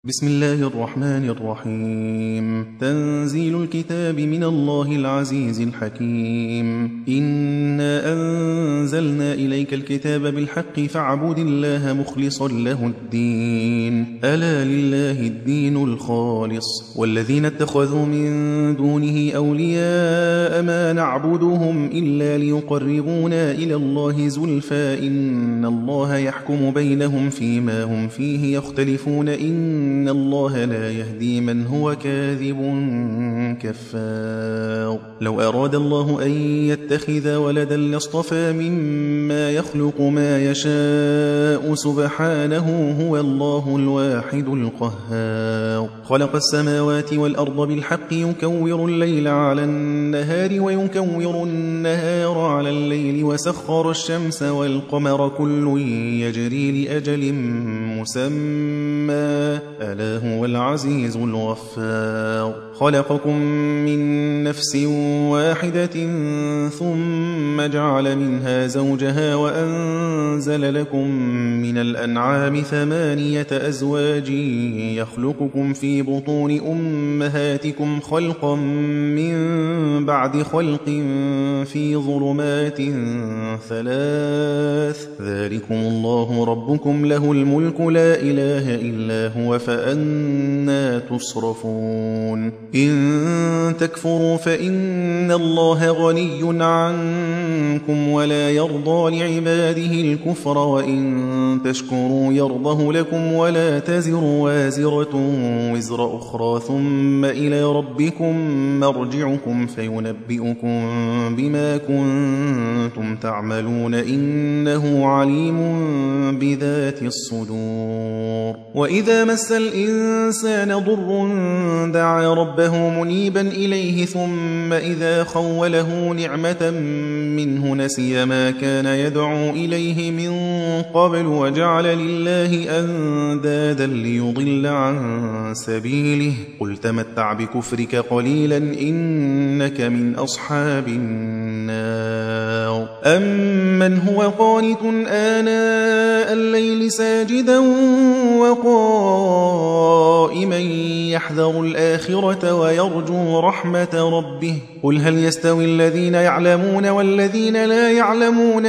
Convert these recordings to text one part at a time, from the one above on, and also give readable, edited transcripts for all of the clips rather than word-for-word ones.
بسم الله الرحمن الرحيم. تنزيل الكتاب من الله العزيز الحكيم. إنا أنزلنا إليك الكتاب بالحق فاعبد الله مخلصا له الدين. ألا لله الدين الخالص. والذين اتخذوا من دونه أولياء ما نعبدهم إلا ليقربونا إلى الله زلفى إن الله يحكم بينهم فيما هم فيه يختلفون إن الله لا يهدي من هو كاذب كفار. لو أراد الله أن يتخذ ولدا لاصطفى مما يخلق ما يشاء سبحانه هو الله الواحد القهار. خلق السماوات والأرض بالحق يكور الليل على النهار ويكور النهار على الليل وسخر الشمس والقمر كل يجري لأجل مسمى ألا هو العزيز الغفار. خلقكم من نفس واحدة ثم جعل منها زوجها وأنزل لكم من الأنعام 8 أزواج يخلقكم في بطون أمهاتكم خلقا من بعد خلق في ظلمات 3 ذلكم الله ربكم له الملك لا إله إلا هو فأنا تصرفون. إن تكفروا فإن الله غني عنكم ولا يرضى لعباده الكفر وإن تشكروا يرضه لكم ولا تزر وازرة وزر أخرى ثم إلى ربكم مرجعكم فينبئكم بما كنتم تعملون إنه عليم بذات الصدور. وإذا مس الإنسان ضر دعا ربه منيبا إليه ثم إذا خوله نعمة منه نسي ما كان يدعو إليه من قبل وجعل لله أندادا ليضل عن سبيله قل تمتع بكفرك قليلا إنك من أصحاب النار. أمن هو قانت آناء الليل ساجدا وقائما يحذر الآخرة ويرجو رحمة ربه قل هل يستوي الذين يعلمون والذين لا يعلمون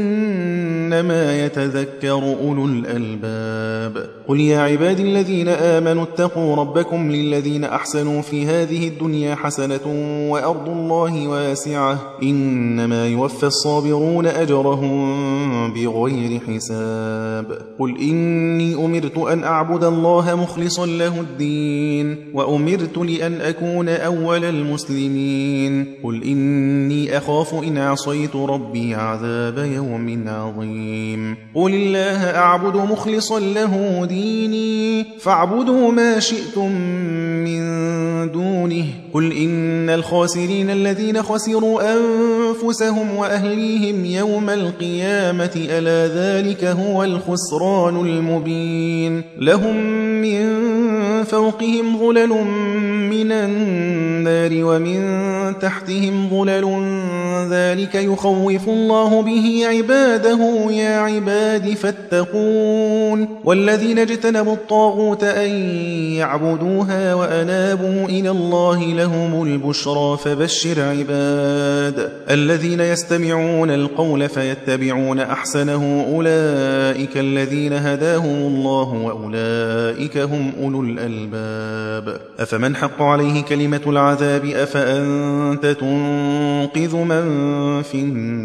إنما يتذكر أولو الألباب. قل يا عبادي الذين آمنوا اتقوا ربكم للذين أحسنوا في هذه الدنيا حسنة وأرض الله واسعة إنما يوفى الصابرون أجرهم بغير حساب. قل إني أمرت أن أعبد الله مخلصا له الدين وأمرت لأن أكون أول المسلمين. قل إني أخاف إن عصيت ربي عذاب يوم عظيم. قل الله أعبد مخلصا له ديني فاعبدوا ما شئتم من دونه. قل إن الخاسرين الذين خسروا أنفسهم وأهليهم يوم القيامة ألا ذلك هو الخسران المبين. لهم من فوقهم ظلل من النار ومن تحتهم ظلل ذلك يخوف الله به عباده يا عباد فاتقون. والذين اجتنبوا الطاغوت أن يعبدوها وأنابوا إلى الله لهم البشرى فبشر عباد الذين يستمعون القول فيتبعون أحسنه أولئك الذين هداهم الله وأولئك هم أولو الألباب. أفمن حق عليه كلمة العذاب أفأنت تنقذ من في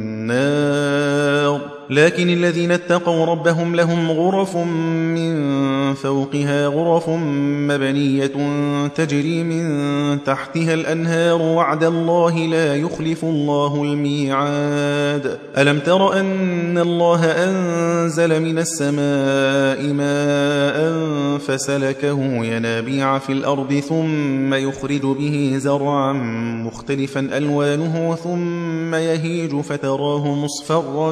النار. لكن الذين اتقوا ربهم لهم غرف من فوقها غرف مبنية تجري من تحتها الأنهار وعد الله لا يخلف الله الميعاد. ألم تر أن الله أنزل من السماء ماء فسلكه ينابيع في الأرض ثم يخرج به زرعا مختلفا ألوانه ثم يهيج فتراه مصفرا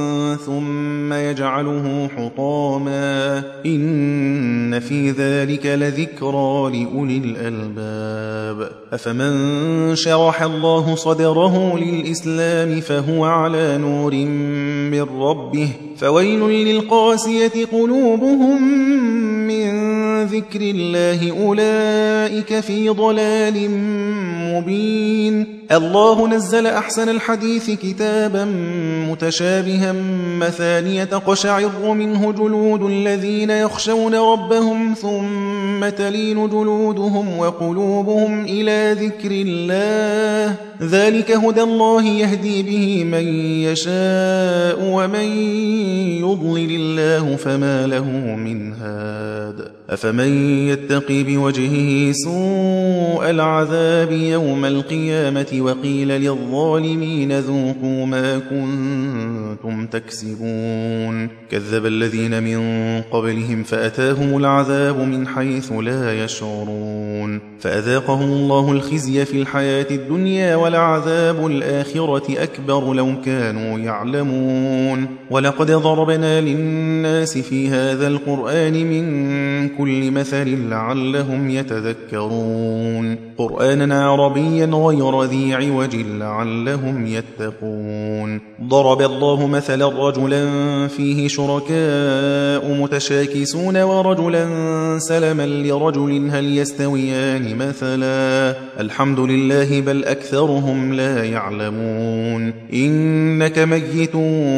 ثم يجعله حطاما إن في ذلك لذكرى لأولي الألباب. أفمن شرح الله صدره للإسلام فهو على نور من ربه فويل للقاسية قلوبهم من ذكر الله أولئك في ضلال مبين. الله نزل أحسن الحديث كتابا متشابها مثانية تقشعر منه جلود الذين يخشون ربهم ثم تلين جلودهم وقلوبهم إلى ذكر الله ذلك هدى الله يهدي به من يشاء ومن يضلل الله فما له من هاد. أفمن يتقي بوجهه سوء العذاب يوم القيامة وقيل للظالمين ذوقوا ما كنتم تكسبون. كذب الذين من قبلهم فأتاهم العذاب من حيث لا يشعرون فأذاقهم الله الخزي في الحياة الدنيا ولعذاب الآخرة أكبر لو كانوا يعلمون. ولقد ضربنا للناس في هذا القرآن من كل مثل لعلهم يتذكرون قرآنا عربيا غير ذي عوج لعلهم يتقون. ضرب الله مثلا رجلا فيه شركاء متشاكسون ورجلا سلما لرجل هل يستويان مثلا الحمد لله بل أكثرهم لا يعلمون. إنك ميت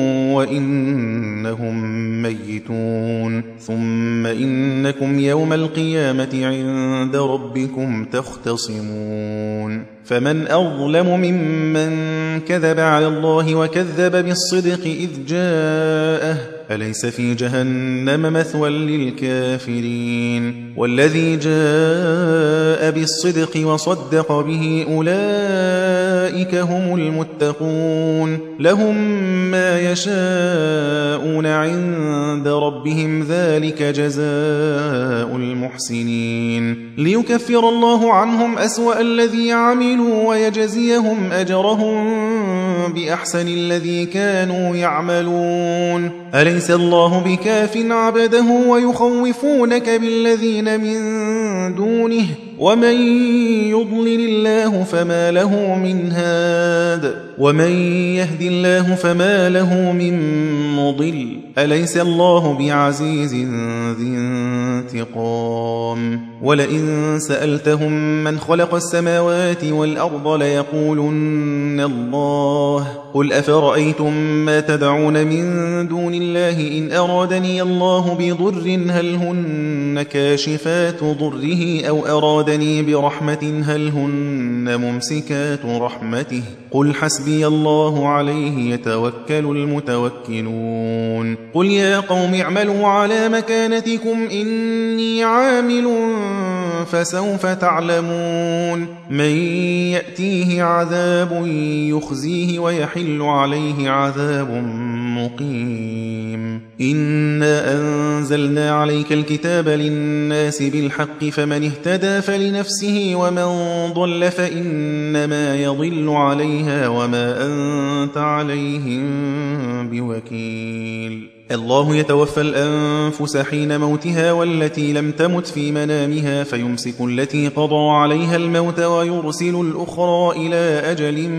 وإنهم ميتون ثم إنكم يوم القيامة عند ربكم تختصمون. فمن أظلم ممن كذب على الله وكذب بالصدق إذ جاءه أليس في جهنم مثوى للكافرين. والذي جاء بالصدق وصدق به أولئك هم المتقون لهم ما يشاءون عند ربهم ذلك جزاء المحسنين. ليكفر الله عنهم أسوأ الذي عملوا ويجزيهم أجرهم بأحسن الذي كانوا يعملون. أليس الله بكاف عبده ويخوفونك بالذين من دونه ومن يضلل الله فما له من هاد ومن يهد الله فما له من مضل. أليس الله بعزيز ذي انتقام. ولئن سألتهم من خلق السماوات والأرض ليقولن الله قل أفرأيتم ما تدعون من دون الله إن أرادني الله بضر هل هن كاشفات ضره أو أرادني برحمة هل هن ممسكات رحمته قل حسبي الله عليه يتوكل المتوكلون. قل يا قوم اعملوا على مكانتكم إني عامل فسوف تعلمون من يأتيه عذاب يخزيه ويحل عليه عذاب مقيم. إنا أنزلنا عليك الكتاب للناس بالحق فمن اهتدى فلنفسه ومن ضل فإنما يضل عليها وما أنت عليهم بوكيل. الله يتوفى الأنفس حين موتها والتي لم تمت في منامها فيمسك التي قضى عليها الموت ويرسل الأخرى إلى أجل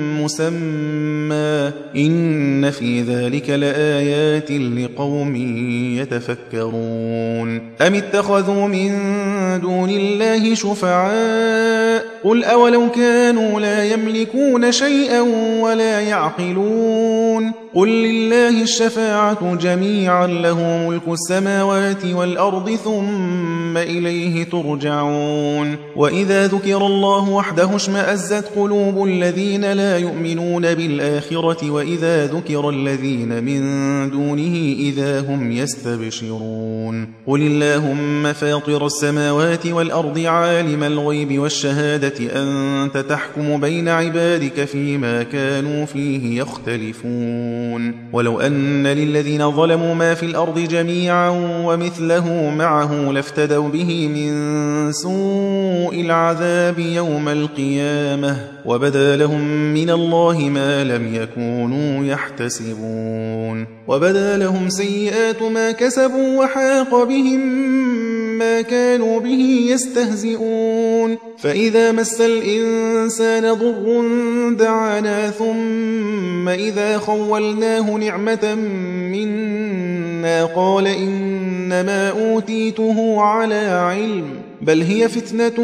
مسمى إن في ذلك لآيات لقوم يتفكرون. أم اتخذوا من دون الله شفعاء قل أولو كانوا لا يملكون شيئا ولا يعقلون قل لله الشفاعة جميعا له ملك السماوات والأرض ثم إليه ترجعون. وإذا ذكر الله وحده اشمأزت قلوب الذين لا يؤمنون بالآخرة وإذا ذكر الذين من دونه إذا هم يستبشرون. قل اللهم فاطر السماوات والأرض عالم الغيب والشهادة أنت تحكم بين عبادك فيما كانوا فيه يختلفون. ولو أن للذين ظلموا ما في الأرض جميعا ومثله معه لافتدوا به من سوء العذاب يوم القيامة وبدا لهم من الله ما لم يكونوا يحتسبون. وبدا لهم سيئات ما كسبوا وحاق بهم ما كانوا به يستهزئون. فإذا مس الإنسان ضر دعانا ثم إذا خولناه نعمة منا الجنة قال إنما أوتيته على علم بل هي فتنة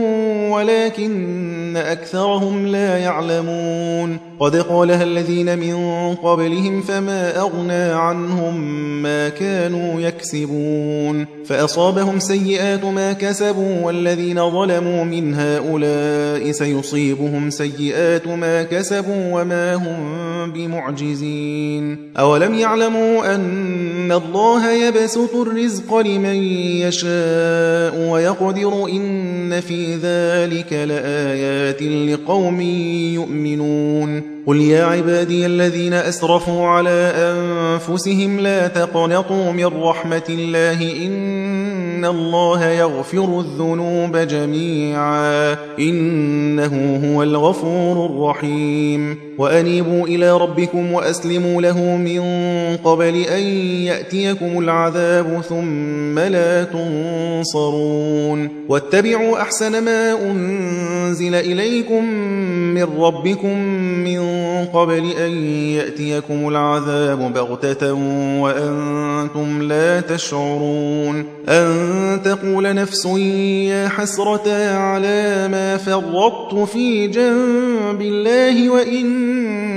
ولكن أكثرهم لا يعلمون قد قالها الذين من قبلهم فما أغنى عنهم ما كانوا يكسبون فأصابهم سيئات ما كسبوا والذين ظلموا من هؤلاء سيصيبهم سيئات ما كسبوا وما هم بمعجزين أولم يعلموا أن الله يبسط الرزق لمن يشاء ويقدر إن في ذلك لآيات لقوم يؤمنون قل يا عبادي الذين أسرفوا على أنفسهم لا تقنطوا من رحمة الله إن الله يغفر الذنوب جميعا إنه هو الغفور الرحيم وأنيبوا إلى ربكم وأسلموا له من قبل أن يأتيكم العذاب ثم لا تنصرون واتبعوا أحسن ما أنزل إليكم من ربكم من قبل أن يأتيكم العذاب بغتة وأنتم لا تشعرون أن تقول نفس يا حسرة على ما فرطت في جنب الله وإن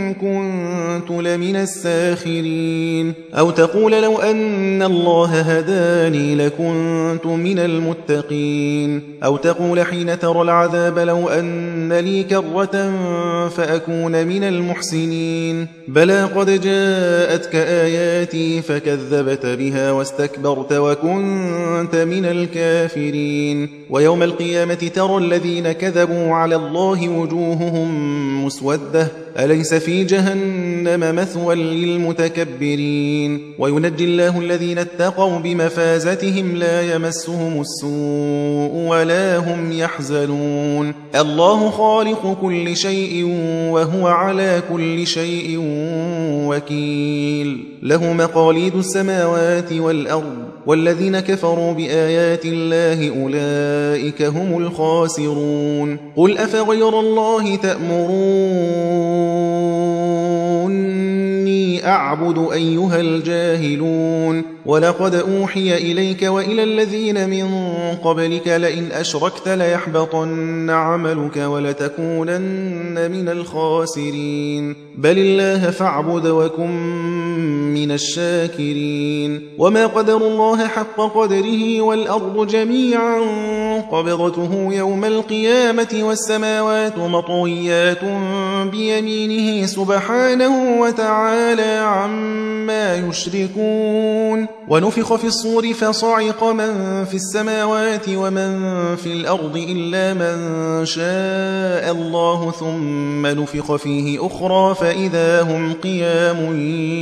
كنت لمن الساخرين أو تقول لو أن الله هداني لكنت من المتقين أو تقول حين ترى العذاب لو أن لي كرة فأكون من المحسنين بلى قد جاءتك آياتي فكذبت بها واستكبرت وكنت من الكافرين ويوم القيامة ترى الذين كذبوا على الله وجوههم مسودة أليس في جهنم مثوى للمتكبرين وينجي الله الذين اتقوا بمفازتهم لا يمسهم السوء ولا هم يحزنون الله خالق كل شيء وهو على كل شيء وكيل له مقاليد السماوات والأرض والذين كفروا بآيات الله أولئك هم الخاسرون قل أفغير الله تأمروني أعبد أيها الجاهلون ولقد أوحي إليك وإلى الذين من قبلك لئن أشركت ليحبطن عملك ولتكونن من الخاسرين بل الله فاعبد وكن من الشاكرين وما قدر الله حق قدره والأرض جميعا قبضته يوم القيامة والسماوات مطويات بيمينه سبحانه وتعالى عما يشركون ونفخ في الصور فصعق من في السماوات ومن في الأرض إلا من شاء الله ثم نفخ فيه أخرى فإذا هم قيام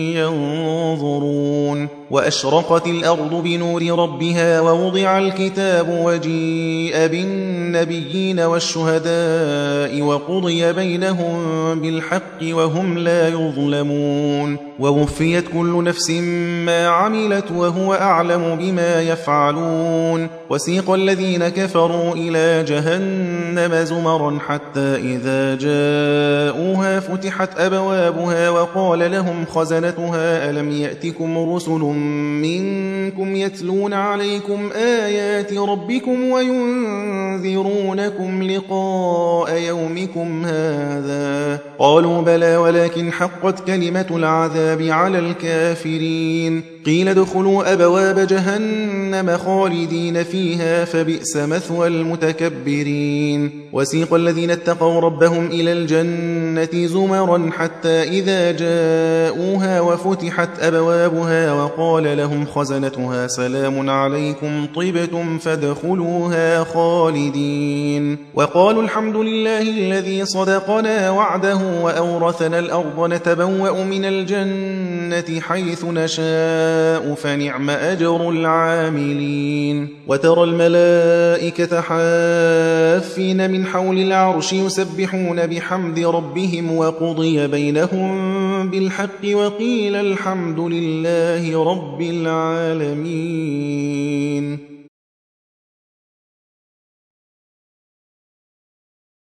ينظرون وأشرقت الأرض بنور ربها ووضع الكتاب وجيء بالنبيين والشهداء وقضي بينهم بالحق وهم لا يظلمون ووفيت كل نفس ما عملت وهو أعلم بما يفعلون وسيق الذين كفروا إلى جهنم زمرا حتى إذا جاءوها فتحت أبوابها وقال لهم خزنتها ألم يأتكم رسل منكم يتلون عليكم آيات ربكم وينذرونكم لقاء يومكم هذا قالوا بلى ولكن حقت كلمة العذاب على الكافرين قيل ادخلوا أبواب جهنم خالدين فيها فبئس مثوى المتكبرين وسيق الذين اتقوا ربهم إلى الجنة زمرا حتى إذا جاءوها وفتحت أبوابها وقال لهم خزنتها سلام عليكم طبتم فادخلوها خالدين وقالوا الحمد لله الذي صدقنا وعده وأورثنا الأرض نتبوأ من الجنة حيث نشاء فنعم أجر العاملين وترى الملائكة حافين من حول العرش يسبحون بحمد ربهم وقضي بينهم بالحق وقيل الحمد لله رب العالمين